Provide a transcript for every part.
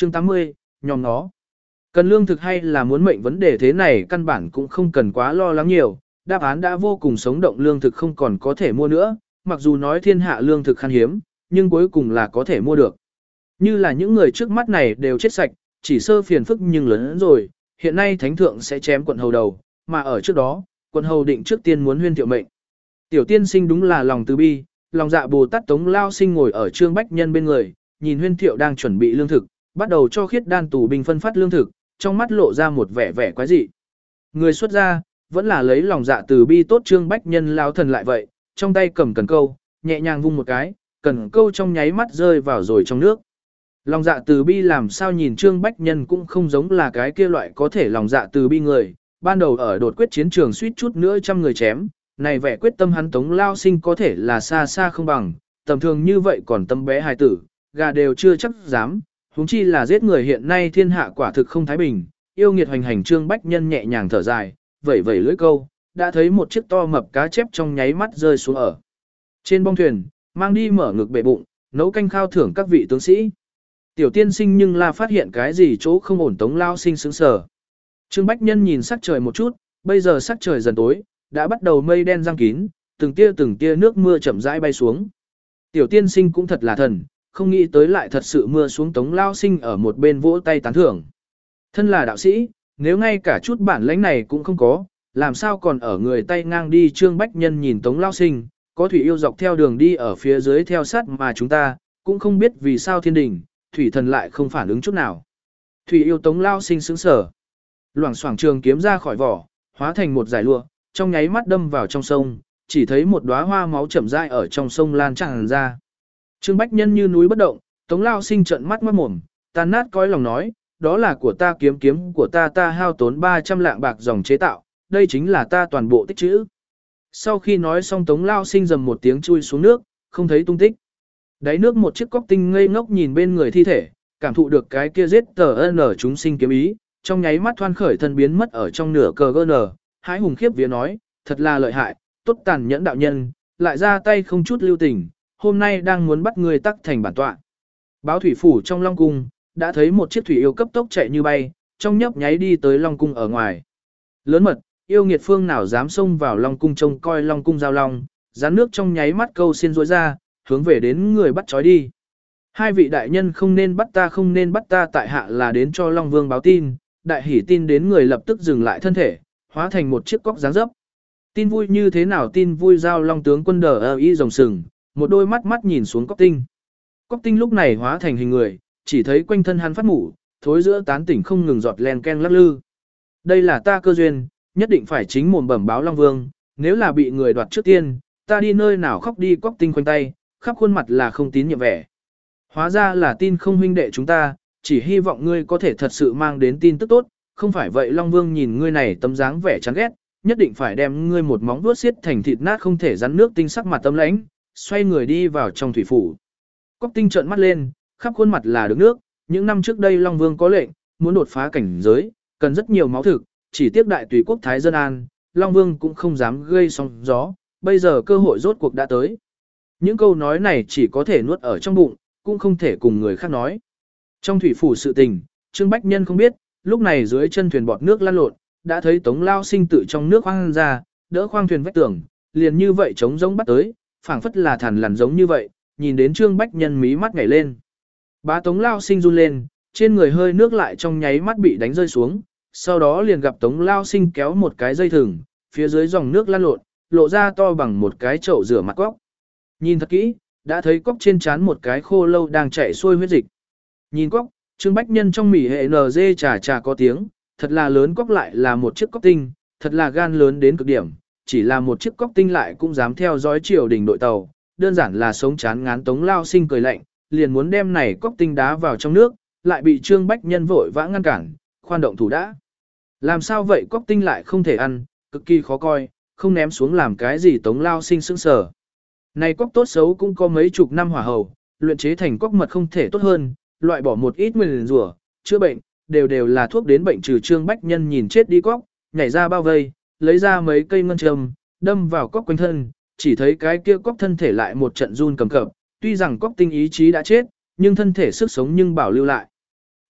Chương 80, nhòm nó. Cần lương thực hay là muốn mệnh vấn đề thế này căn bản cũng không cần quá lo lắng nhiều, đáp án đã vô cùng sống động, lương thực không còn có thể mua nữa, mặc dù nói thiên hạ lương thực khan hiếm, nhưng cuối cùng là có thể mua được. Như là những người trước mắt này đều chết sạch, chỉ sơ phiền phức nhưng lớn hơn rồi, hiện nay thánh thượng sẽ chém quận hầu đầu, mà ở trước đó, quận hầu định trước tiên muốn Huyên Thiệu mệnh. Tiểu tiên sinh đúng là lòng từ bi, lòng dạ Bồ Tát Tống Lao Sinh ngồi ở Trương Bách Nhân bên người, nhìn Huyên Thiệu đang chuẩn bị lương thực, bắt đầu cho khiết đan tù binh phân phát lương thực, trong mắt lộ ra một vẻ vẻ quái dị. Người xuất gia, vẫn là lấy lòng dạ từ bi tốt. Trương Bách Nhân lao thần lại vậy, trong tay cầm cần câu, nhẹ nhàng vung một cái, cần câu trong nháy mắt rơi vào rồi trong nước. Lòng dạ từ bi làm sao nhìn Trương Bách Nhân cũng không giống là cái kia loại có thể lòng dạ từ bi người, ban đầu ở đột quyết chiến trường suýt chút nữa trăm người chém, này vẻ quyết tâm hắn Tống Lao Sinh có thể là xa xa không bằng, tầm thường như vậy còn tâm bé hài tử, gà đều chưa chắc dám, huống chi là giết người. Hiện nay thiên hạ quả thực không thái bình, yêu nghiệt hoành hành. Trương Bách Nhân nhẹ nhàng thở dài, vẩy vẩy lưỡi câu, đã thấy một chiếc to mập cá chép trong nháy mắt rơi xuống ở trên bong thuyền, mang đi mở ngực bệ bụng, nấu canh khao thưởng các vị tướng sĩ. Tiểu tiên sinh nhưng là phát hiện cái gì chỗ không ổn. Tống Lao Sinh sững sờ. Trương Bách Nhân nhìn sắc trời một chút, bây giờ sắc trời dần tối, đã bắt đầu mây đen giăng kín, từng tia nước mưa chậm rãi bay xuống. Tiểu tiên sinh cũng thật là thần, không nghĩ tới lại thật sự mưa xuống. Tống Lao Sinh ở một bên vỗ tay tán thưởng. Thân là đạo sĩ, nếu ngay cả chút bản lãnh này cũng không có, làm sao còn ở người tay ngang đi. Trương Bách Nhân nhìn Tống Lao Sinh, có thủy yêu dọc theo đường đi ở phía dưới theo sát mà chúng ta, cũng không biết vì sao thiên đình, thủy thần lại không phản ứng chút nào. Thủy yêu Tống Lao Sinh sững sờ. Loảng xoảng trường kiếm ra khỏi vỏ, hóa thành một dải lụa, trong nháy mắt đâm vào trong sông, chỉ thấy một đóa hoa máu chậm rãi ở trong sông lan tràn ra. Trương Bách Nhân như núi bất động, Tống Lao Sinh trợn mắt ngoác mồm, tan nát cõi lòng nói, đó là của ta, kiếm của ta hao tốn 300 lạng bạc dòng chế tạo, đây chính là ta toàn bộ tích trữ. Sau khi nói xong Tống Lao Sinh rầm một tiếng chui xuống nước, không thấy tung tích. Đáy nước một chiếc cóc tinh ngây ngốc nhìn bên người thi thể, cảm thụ được cái kia giết tờ n chúng sinh kiếm ý, trong nháy mắt thoăn khởi thân biến mất ở trong nửa cờ gn, hái hùng khiếp vía nói, thật là lợi hại, tốt tàn nhẫn đạo nhân, lại ra tay không chút lưu tình, hôm nay đang muốn bắt người tắc thành bản tọa. Báo thủy phủ trong Long Cung, đã thấy một chiếc thủy yêu cấp tốc chạy như bay, trong nhấp nháy đi tới Long Cung ở ngoài. Lớn mật, yêu nghiệt phương nào dám xông vào Long Cung trông coi Long Cung giao long, rán nước trong nháy mắt câu xin rối ra, hướng về đến người bắt trói đi. Hai vị đại nhân không nên bắt ta, tại hạ là đến cho Long Vương báo tin. Đại hỉ tin đến người lập tức dừng lại thân thể, hóa thành một chiếc cóc dáng dấp. Tin vui như thế nào? Tin vui giao Long tướng quân đờ y rồng sừng, một đôi mắt nhìn xuống cóc tinh. Cóc tinh lúc này hóa thành hình người, chỉ thấy quanh thân hắn phát mủ, thối giữa tán tỉnh không ngừng giọt len ken lắc lư. Đây là ta cơ duyên, nhất định phải chính mồm bẩm báo Long Vương, nếu là bị người đoạt trước tiên, ta đi nơi nào khóc đi. Cóc tinh khoanh tay, khắp khuôn mặt là không tín nhiệm vẻ. Hóa ra là tin không huynh đệ chúng ta, chỉ hy vọng ngươi có thể thật sự mang đến tin tức tốt, không phải vậy Long Vương nhìn ngươi này tấm dáng vẻ chán ghét, nhất định phải đem ngươi một móng vuốt xiết thành thịt nát không thể rắn nước. Tinh sắc mặt tâm lãnh, xoay người đi vào trong thủy phủ. Cóc tinh trợn mắt lên, khắp khuôn mặt là được nước, những năm trước đây Long Vương có lệnh, muốn đột phá cảnh giới, cần rất nhiều máu thực, chỉ tiếc đại tùy quốc thái dân an, Long Vương cũng không dám gây sóng gió, bây giờ cơ hội rốt cuộc đã tới. Những câu nói này chỉ có thể nuốt ở trong bụng, cũng không thể cùng người khác nói. Trong thủy phủ sự tình, Trương Bách Nhân không biết, lúc này dưới chân thuyền bọt nước lăn lộn, đã thấy Tống Lao Sinh tự trong nước khoang ra, đỡ khoang thuyền vách tường, liền như vậy trống rỗng bắt tới, phảng phất là thằn lằn giống như vậy, nhìn đến Trương Bách Nhân mí mắt nhảy lên. Bá Tống Lao Sinh run lên, trên người hơi nước lại trong nháy mắt bị đánh rơi xuống, sau đó liền gặp Tống Lao Sinh kéo một cái dây thừng, phía dưới dòng nước lăn lộn, lộ ra to bằng một cái chậu rửa mặt cóc. Nhìn thật kỹ, đã thấy cóc trên trán một cái khô lâu đang chảy xuôi huyết dịch. Nhìn cóc, Trương Bách Nhân trong mỉ hệ NG trà có tiếng, thật là lớn cóc lại là một chiếc cóc tinh, thật là gan lớn đến cực điểm, chỉ là một chiếc cóc tinh lại cũng dám theo dõi triều đình đội tàu, đơn giản là sống chán ngán. Tống Lao Sinh cười lạnh, liền muốn đem này cóc tinh đá vào trong nước, lại bị Trương Bách Nhân vội vã ngăn cản, khoan động thủ đã. Làm sao vậy? Cóc tinh lại không thể ăn, cực kỳ khó coi, không ném xuống làm cái gì? Tống Lao Sinh sững sờ. Này cóc tốt xấu cũng có mấy chục năm hỏa hầu, luyện chế thành cóc mật không thể tốt hơn, loại bỏ một ít nguyền rủa, chữa bệnh, đều là thuốc đến bệnh trừ. Trương Bách Nhân nhìn chết đi cóc, nhảy ra bao vây, lấy ra mấy cây ngân châm, đâm vào cóc quanh thân, chỉ thấy cái kia cóc thân thể lại một trận run cầm cập, tuy rằng cóc tinh ý chí đã chết, nhưng thân thể sức sống nhưng bảo lưu lại.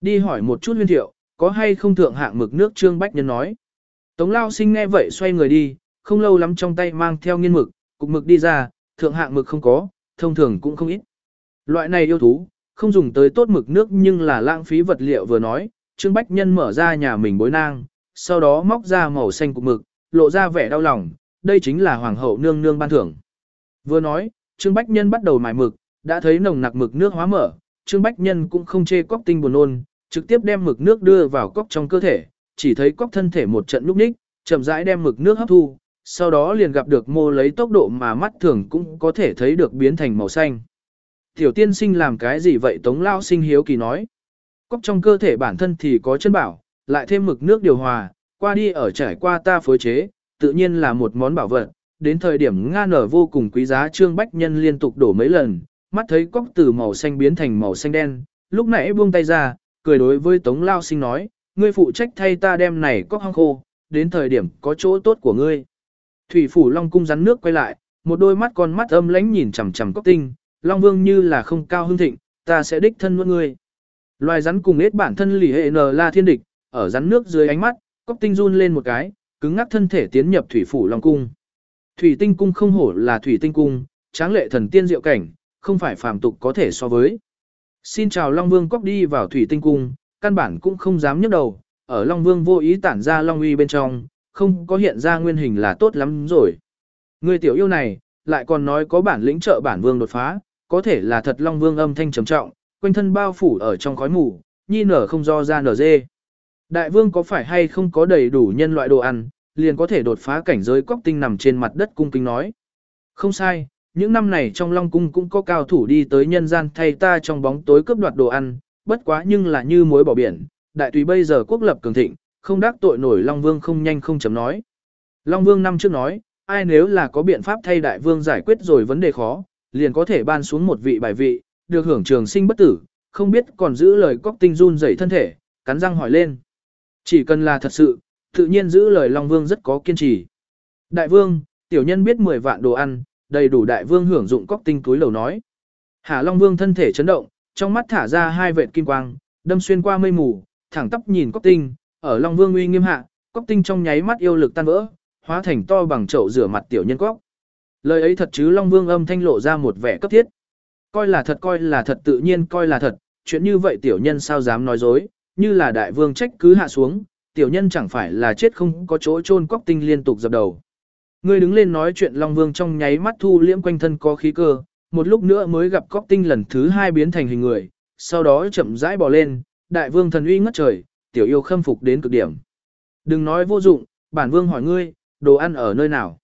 Đi hỏi một chút Huyên Thiệu, có hay không thượng hạng mực nước Trương Bách Nhân nói. Tống Lao Sinh nghe vậy xoay người đi, không lâu lắm trong tay mang theo nghiên mực, cục mực đi ra, thượng hạng mực không có, thông thường cũng không ít. Loại này yêu thú, không dùng tới tốt mực nước nhưng là lãng phí vật liệu vừa nói, Trương Bách Nhân mở ra nhà mình bối nang, sau đó móc ra màu xanh cục mực, lộ ra vẻ đau lòng, đây chính là hoàng hậu nương nương ban thưởng. Vừa nói, Trương Bách Nhân bắt đầu mài mực, đã thấy nồng nặc mực nước hóa mở, Trương Bách Nhân cũng không chê cóc tinh buồn nôn, trực tiếp đem mực nước đưa vào cóc trong cơ thể, chỉ thấy cóc thân thể một trận lúc ních, chậm rãi đem mực nước hấp thu, sau đó liền gặp được mô lấy tốc độ mà mắt thường cũng có thể thấy được biến thành màu xanh. Tiểu tiên sinh làm cái gì vậy? Tống Lao Sinh hiếu kỳ nói. Cóc trong cơ thể bản thân thì có chân bảo, lại thêm mực nước điều hòa, qua đi ở trải qua ta phối chế, tự nhiên là một món bảo vật. Đến thời điểm nga nở vô cùng quý giá, Trương Bách Nhân liên tục đổ mấy lần, mắt thấy cóc từ màu xanh biến thành màu xanh đen, lúc nãy buông tay ra, cười đối với Tống Lao Sinh nói, ngươi phụ trách thay ta đem này cóc hong khô, đến thời điểm có chỗ tốt của ngươi. Thủy phủ Long cung rắn nước quay lại, một đôi mắt con mắt âm lãnh nhìn chằm chằm cóc tinh, Long Vương như là không cao hưng thịnh, ta sẽ đích thân nuốt ngươi. Loài rắn cùng ếch bản thân lì hệ n là thiên địch, ở rắn nước dưới ánh mắt, cóc tinh run lên một cái, cứng ngắc thân thể tiến nhập thủy phủ Long cung. Thủy tinh cung không hổ là thủy tinh cung, tráng lệ thần tiên diệu cảnh, không phải phàm tục có thể so với. Xin chào Long Vương. Cóc đi vào thủy tinh cung, căn bản cũng không dám nhấc đầu, ở Long Vương vô ý tản ra Long uy bên trong, không có hiện ra nguyên hình là tốt lắm rồi. Người tiểu yêu này, lại còn nói có bản lĩnh trợ bản vương đột phá, có thể là thật. Long Vương âm thanh trầm trọng, quanh thân bao phủ ở trong khói mù, nhi nở không do ra nở dê. Đại vương có phải hay không có đầy đủ nhân loại đồ ăn, liền có thể đột phá cảnh giới? Cóc tinh nằm trên mặt đất cung kính nói. Không sai, những năm này trong Long cung cũng có cao thủ đi tới nhân gian thay ta trong bóng tối cướp đoạt đồ ăn, bất quá nhưng là như muối bỏ biển, đại tùy bây giờ quốc lập cường thịnh, không đắc tội nổi. Long Vương không nhanh không chấm nói. Long Vương năm trước nói, ai nếu là có biện pháp thay đại vương giải quyết rồi vấn đề khó, liền có thể ban xuống một vị bài vị, được hưởng trường sinh bất tử, không biết còn giữ lời. Cóc tinh run rẩy thân thể, cắn răng hỏi lên. Chỉ cần là thật sự, tự nhiên giữ lời. Long Vương rất có kiên trì. Đại vương, tiểu nhân biết 10 vạn đồ ăn, đầy đủ đại vương hưởng dụng. Cóc tinh túi lầu nói. Hà Long Vương thân thể chấn động, trong mắt thả ra hai vệt kim quang, đâm xuyên qua mây mù, thẳng tắp nhìn Cóc tinh, ở Long Vương uy nghiêm hạ, Cóc tinh trong nháy mắt yêu lực tan vỡ, hóa thành to bằng chậu rửa mặt tiểu nhân cóc. Lời ấy thật chứ? Long Vương âm thanh lộ ra một vẻ cấp thiết. Coi là thật, tự nhiên coi là thật, chuyện như vậy tiểu nhân sao dám nói dối, như là đại vương trách cứ hạ xuống, tiểu nhân chẳng phải là chết không có chỗ chôn. Cóc tinh liên tục dập đầu. Ngươi đứng lên nói chuyện. Long Vương trong nháy mắt thu liễm quanh thân có khí cơ, một lúc nữa mới gặp Cóc tinh lần thứ hai biến thành hình người, sau đó chậm rãi bò lên. Đại vương thần uy ngất trời, tiểu yêu khâm phục đến cực điểm. Đừng nói vô dụng, bản vương hỏi ngươi, đồ ăn ở nơi nào?